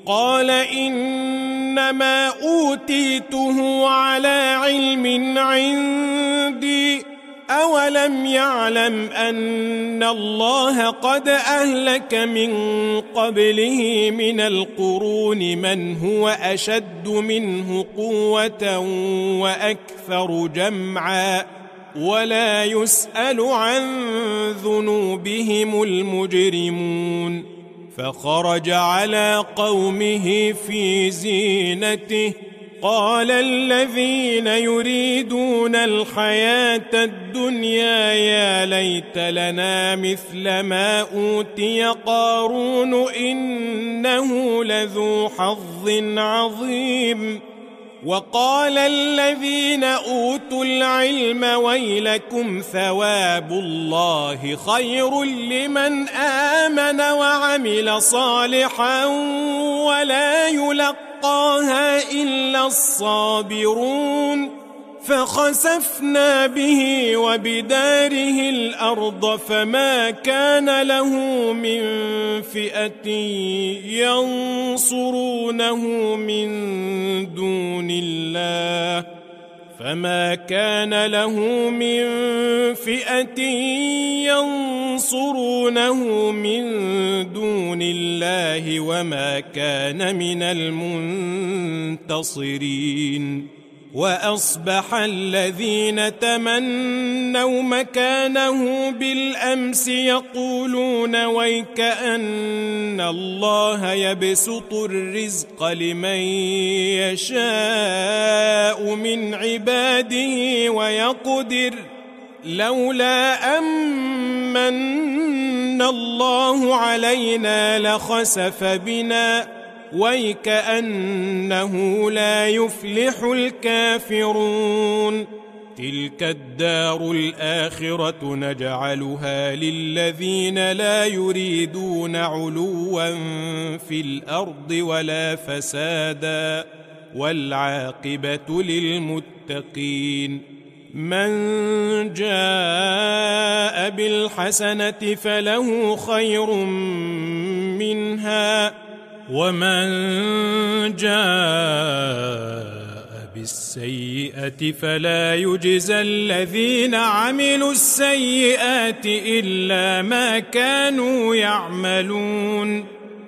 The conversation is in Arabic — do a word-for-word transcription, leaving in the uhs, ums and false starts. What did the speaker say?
قال إنما أوتيته على علم عندي أولم يعلم أن الله قد أهلك من قبله من القرون من هو أشد منه قوة وأكثر جمعا ولا يسأل عن ذنوبهم المجرمون فخرج على قومه في زينته قال الذين يريدون الحياة الدنيا يا ليت لنا مثل ما أوتي قارون إنه لذو حظ عظيم وقال الذين أوتوا العلم ويلكم ثواب الله خير لمن آمن وعمل صالحا ولا يلقاها إلا الصابرون فخسفنا به وبداره الأرض فما كان له من فئة ينصرونه من دون الله فما كان له من فئة ينصرونه من دون الله وما كان من المنتصرين وأصبح الذين تمنوا مكانه بالأمس يقولون ويكأن الله يبسط الرزق لمن يشاء من عباده ويقدر لولا أمن الله علينا لخسف بنا ويكأنه لا يفلح الكافرون تلك الدار الآخرة نجعلها للذين لا يريدون علوا في الأرض ولا فسادا والعاقبة للمتقين من جاء بالحسنة فله خير منها ومن جاء بالسيئة فلا يجزى الذين عملوا السيئات إلا ما كانوا يعملون